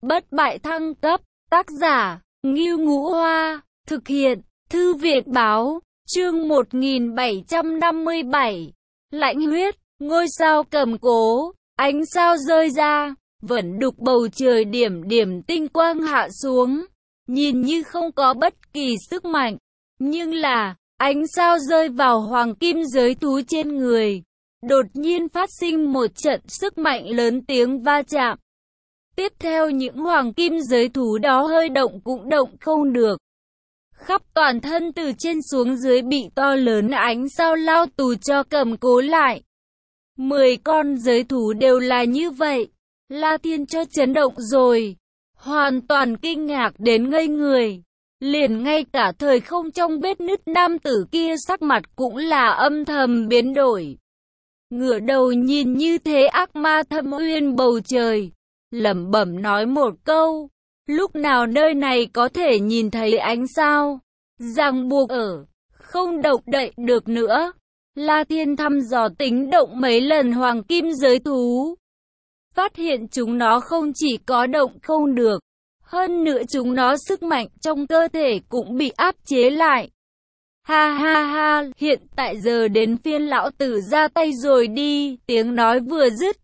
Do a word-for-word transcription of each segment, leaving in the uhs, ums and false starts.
bất bại thăng cấp, tác giả, Ngưu Ngũ Hoa, thực hiện, Thư viện báo, chương một nghìn bảy trăm năm mươi bảy, lãnh huyết, ngôi sao cầm cố, ánh sao rơi ra, vẫn đục bầu trời điểm điểm tinh quang hạ xuống, nhìn như không có bất kỳ sức mạnh, nhưng là, ánh sao rơi vào hoàng kim giới thú trên người, đột nhiên phát sinh một trận sức mạnh lớn tiếng va chạm. Tiếp theo những hoàng kim giới thú đó hơi động cũng động không được. Khắp toàn thân từ trên xuống dưới bị to lớn ánh sao lao tù cho cầm cố lại. Mười con giới thú đều là như vậy. La Thiên cho chấn động rồi. Hoàn toàn kinh ngạc đến ngây người. Liền ngay cả thời không trong vết nứt nam tử kia sắc mặt cũng là âm thầm biến đổi. Ngửa đầu nhìn như thế ác ma thâm uyên bầu trời. Lẩm bẩm nói một câu. Lúc nào nơi này có thể nhìn thấy ánh sao? Ràng buộc ở, không động đậy được nữa. La Thiên thăm dò tính động mấy lần hoàng kim giới thú. Phát hiện chúng nó không chỉ có động không được. Hơn nữa chúng nó sức mạnh trong cơ thể cũng bị áp chế lại. Ha ha ha, hiện tại giờ đến phiên lão tử ra tay rồi đi, tiếng nói vừa dứt.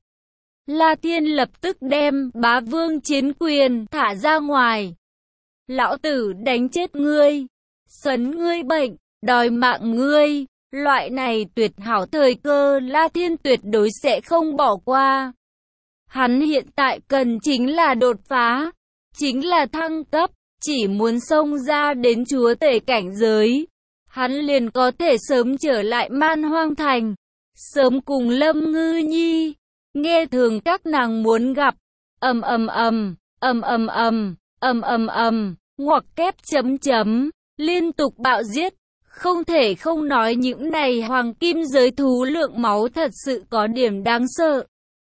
La Thiên lập tức đem bá vương chiến quyền thả ra ngoài. Lão tử đánh chết ngươi, sấn ngươi bệnh, đòi mạng ngươi, loại này tuyệt hảo thời cơ La Thiên tuyệt đối sẽ không bỏ qua. Hắn hiện tại cần chính là đột phá, chính là thăng cấp, chỉ muốn xông ra đến chúa tể cảnh giới. Hắn liền có thể sớm trở lại Man Hoang Thành, sớm cùng Lâm Ngư Nhi. Nghe thường các nàng muốn gặp, ầm ầm ầm, ầm ầm ầm, ầm ầm ầm, ngoặc kép chấm chấm, liên tục bạo giết, không thể không nói những này hoàng kim giới thú lượng máu thật sự có điểm đáng sợ.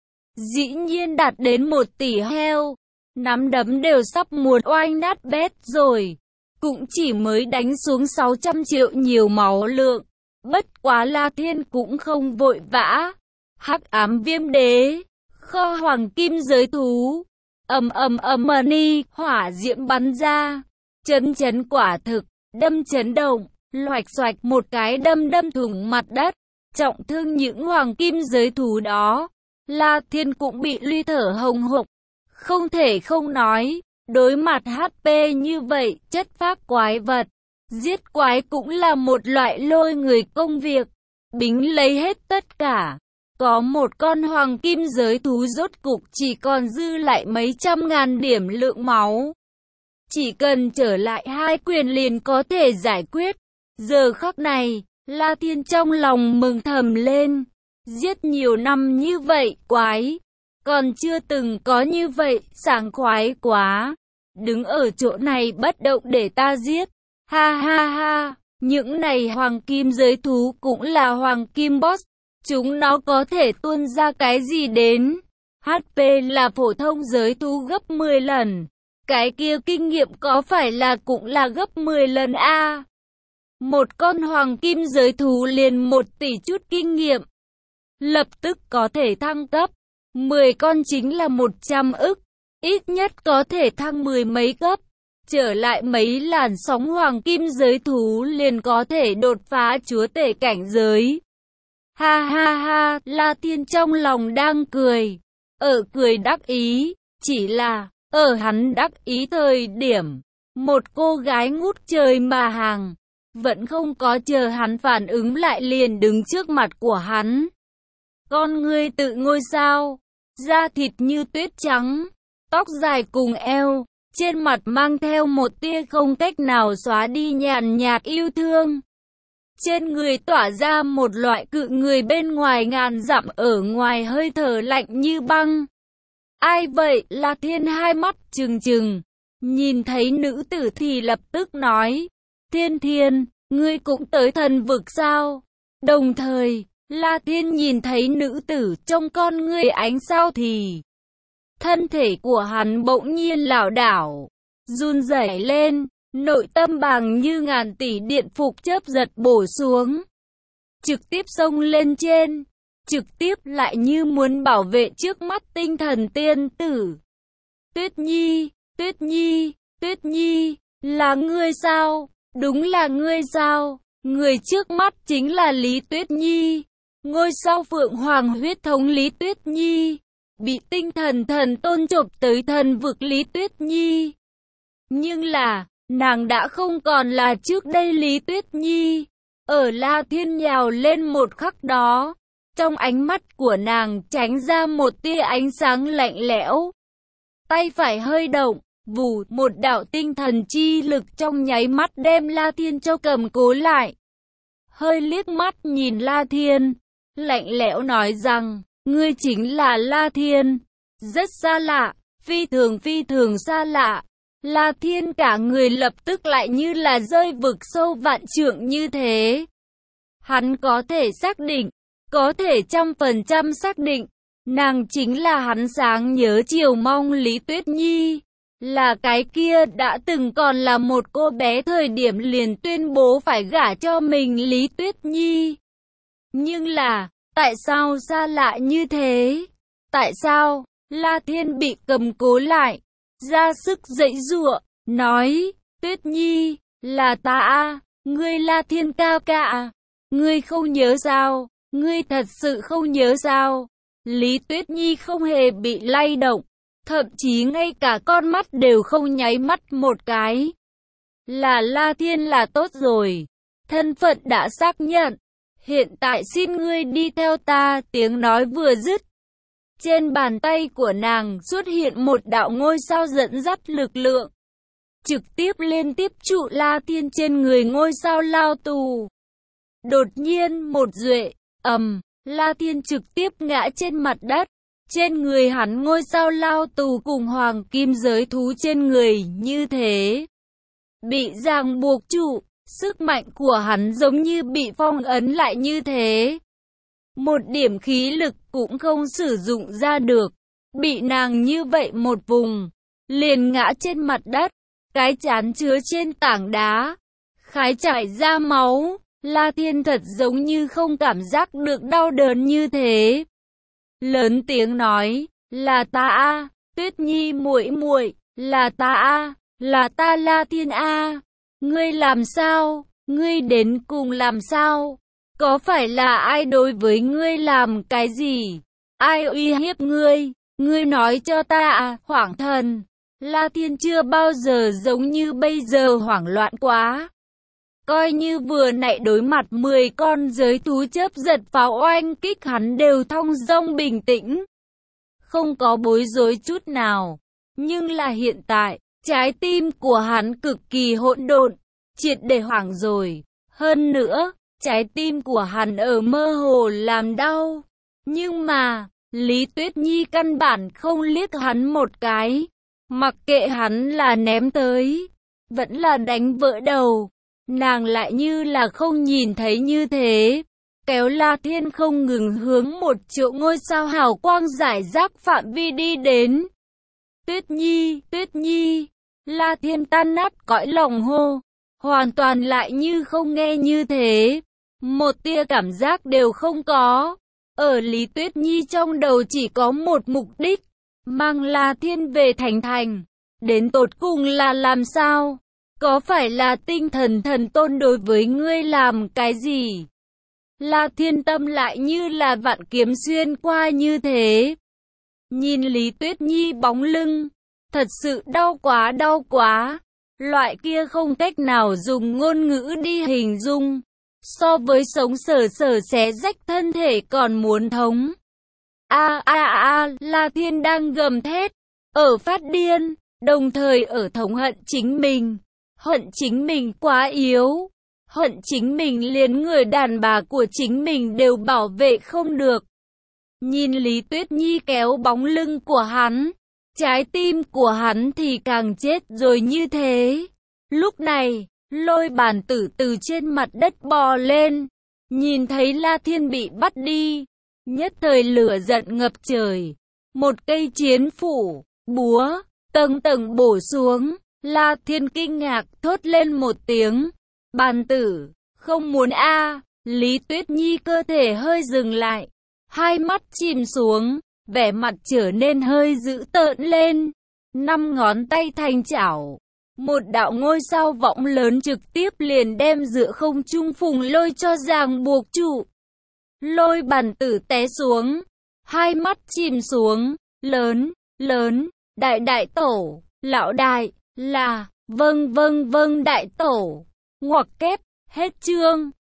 Dĩ nhiên đạt đến một tỷ heo, nắm đấm đều sắp muốn oanh nát bét rồi, cũng chỉ mới đánh xuống sáu trăm triệu nhiều máu lượng, bất quá La Thiên cũng không vội vã. Hắc ám viêm đế, kho hoàng kim giới thú, ầm ầm ầm mani, hỏa diễm bắn ra, chấn chấn quả thực, đâm chấn động, loạch xoạch một cái đâm đâm thủng mặt đất, trọng thương những hoàng kim giới thú đó. La Thiên cũng bị ly thở hồng hộc, không thể không nói, đối mặt hát pê như vậy, chất phác quái vật, giết quái cũng là một loại lôi người công việc, bính lấy hết tất cả. Có một con hoàng kim giới thú rốt cục chỉ còn dư lại mấy trăm ngàn điểm lượng máu. Chỉ cần trở lại hai quyền liền có thể giải quyết. Giờ khắc này, La Thiên trong lòng mừng thầm lên. Giết nhiều năm như vậy, quái. Còn chưa từng có như vậy, sảng khoái quá. Đứng ở chỗ này bất động để ta giết. Ha ha ha, những này hoàng kim giới thú cũng là hoàng kim boss. Chúng nó có thể tuôn ra cái gì đến? hát pê là phổ thông giới thú gấp mười lần. Cái kia kinh nghiệm có phải là cũng là gấp mười lần a? À? Một con hoàng kim giới thú liền một tỷ chút kinh nghiệm. Lập tức có thể thăng cấp. mười con chính là một trăm ức. Ít nhất có thể thăng mười mấy cấp. Trở lại mấy làn sóng hoàng kim giới thú liền có thể đột phá chúa tể cảnh giới. Ha ha ha, La Thiên trong lòng đang cười, ở cười đắc ý, chỉ là, ở hắn đắc ý thời điểm, một cô gái ngút trời mà hàng, vẫn không có chờ hắn phản ứng lại liền đứng trước mặt của hắn. Con ngươi tự ngôi sao, da thịt như tuyết trắng, tóc dài cùng eo, trên mặt mang theo một tia không cách nào xóa đi nhàn nhạt yêu thương. Trên người tỏa ra một loại cự người bên ngoài ngàn dặm ở ngoài hơi thở lạnh như băng. Ai vậy? La Thiên hai mắt trừng trừng, nhìn thấy nữ tử thì lập tức nói, Thiên Thiên, ngươi cũng tới thần vực sao? Đồng thời, La Thiên nhìn thấy nữ tử trong con ngươi ánh sao thì thân thể của hắn bỗng nhiên lảo đảo, run rẩy lên. Nội tâm bằng như ngàn tỷ điện phục chớp giật bổ xuống. Trực tiếp xông lên trên. Trực tiếp lại như muốn bảo vệ trước mắt tinh thần tiên tử. Tuyết Nhi, Tuyết Nhi, Tuyết Nhi, là ngươi sao? Đúng là ngươi sao? Người trước mắt chính là Lý Tuyết Nhi, ngôi sao Phượng Hoàng huyết thống Lý Tuyết Nhi, bị tinh thần thần tôn chộp tới thần vực Lý Tuyết Nhi. Nhưng là, nàng đã không còn là trước đây Lý Tuyết Nhi. Ở La Thiên nhào lên một khắc đó, trong ánh mắt của nàng tránh ra một tia ánh sáng lạnh lẽo. Tay phải hơi động, vù, một đạo tinh thần chi lực trong nháy mắt đem La Thiên cho cầm cố lại. Hơi liếc mắt nhìn La Thiên, lạnh lẽo nói rằng, ngươi chính là La Thiên. Rất xa lạ, phi thường phi thường xa lạ. La Thiên cả người lập tức lại như là rơi vực sâu vạn trượng như thế. Hắn có thể xác định, có thể trăm phần trăm xác định, nàng chính là hắn sáng nhớ chiều mong Lý Tuyết Nhi. Là cái kia đã từng còn là một cô bé thời điểm liền tuyên bố phải gả cho mình Lý Tuyết Nhi. Nhưng là, tại sao xa lạ như thế? Tại sao? La Thiên bị cầm cố lại, ra sức giãy giụa, nói, Tuyết Nhi, là ta a, ngươi La Thiên ca ca, ngươi không nhớ sao? Ngươi thật sự không nhớ sao? Lý Tuyết Nhi không hề bị lay động, thậm chí ngay cả con mắt đều không nháy mắt một cái. Là La Thiên là tốt rồi, thân phận đã xác nhận, hiện tại xin ngươi đi theo ta. Tiếng nói vừa dứt, trên bàn tay của nàng xuất hiện một đạo ngôi sao dẫn dắt lực lượng, trực tiếp liên tiếp trụ La Thiên trên người ngôi sao lao tù. Đột nhiên một duệ, ầm, La Thiên trực tiếp ngã trên mặt đất. Trên người hắn ngôi sao lao tù cùng hoàng kim giới thú trên người như thế, bị ràng buộc trụ, sức mạnh của hắn giống như bị phong ấn lại như thế. Một điểm khí lực cũng không sử dụng ra được, bị nàng như vậy một vùng, liền ngã trên mặt đất, cái trán chứa trên tảng đá, khái chảy ra máu. La Thiên thật giống như không cảm giác được đau đớn như thế. Lớn tiếng nói, là ta a, Tuyết Nhi muội muội, là ta a, là ta La Thiên a. Ngươi làm sao? Ngươi đến cùng làm sao? Có phải là ai đối với ngươi làm cái gì? Ai uy hiếp ngươi? Ngươi nói cho ta à, Hoảng Thần. La Thiên chưa bao giờ giống như bây giờ hoảng loạn quá. Coi như vừa nãy đối mặt mười con giới thú chớp giật pháo oanh kích hắn đều thong dong bình tĩnh, không có bối rối chút nào. Nhưng là hiện tại, trái tim của hắn cực kỳ hỗn độn, triệt để hoảng rồi. Hơn nữa, trái tim của hắn ở mơ hồ làm đau. Nhưng mà, Lý Tuyết Nhi căn bản không liếc hắn một cái, mặc kệ hắn là ném tới, vẫn là đánh vỡ đầu. Nàng lại như là không nhìn thấy như thế, kéo La Thiên không ngừng hướng một triệu ngôi sao hào quang rải rác phạm vi đi đến. Tuyết Nhi, Tuyết Nhi, La Thiên tan nát cõi lòng hô, hoàn toàn lại như không nghe như thế, một tia cảm giác đều không có. Ở Lý Tuyết Nhi trong đầu chỉ có một mục đích, mang La Thiên về thành thành, đến tột cùng là làm sao? Có phải là tinh thần thần tôn đối với ngươi làm cái gì? La Thiên tâm lại như là vạn kiếm xuyên qua như thế. Nhìn Lý Tuyết Nhi bóng lưng, thật sự đau quá đau quá. Loại kia không cách nào dùng ngôn ngữ đi hình dung. So với sống sờ sờ xé rách thân thể còn muốn thống. A a a, La Thiên đang gầm thét, ở phát điên, đồng thời ở thống hận chính mình. Hận chính mình quá yếu, hận chính mình liền người đàn bà của chính mình đều bảo vệ không được. Nhìn Lý Tuyết Nhi kéo bóng lưng của hắn, trái tim của hắn thì càng chết rồi như thế. Lúc này, Lôi Bàn Tử từ trên mặt đất bò lên, nhìn thấy La Thiên bị bắt đi, nhất thời lửa giận ngập trời. Một cây chiến phủ, búa, tầng tầng bổ xuống. La Thiên kinh ngạc thốt lên một tiếng. Bàn Tử, không muốn a. À. Lý Tuyết Nhi cơ thể hơi dừng lại, hai mắt chìm xuống, vẻ mặt trở nên hơi dữ tợn lên. năm ngón tay thành chảo. Một đạo ngôi sao võng lớn trực tiếp liền đem giữa không trung Phùng Lôi cho ràng buộc trụ. Lôi bản tử té xuống, hai mắt chìm xuống, lớn, lớn, đại đại tổ, lão đại, là, vâng vâng vâng đại tổ, ngoặc kép, hết chương.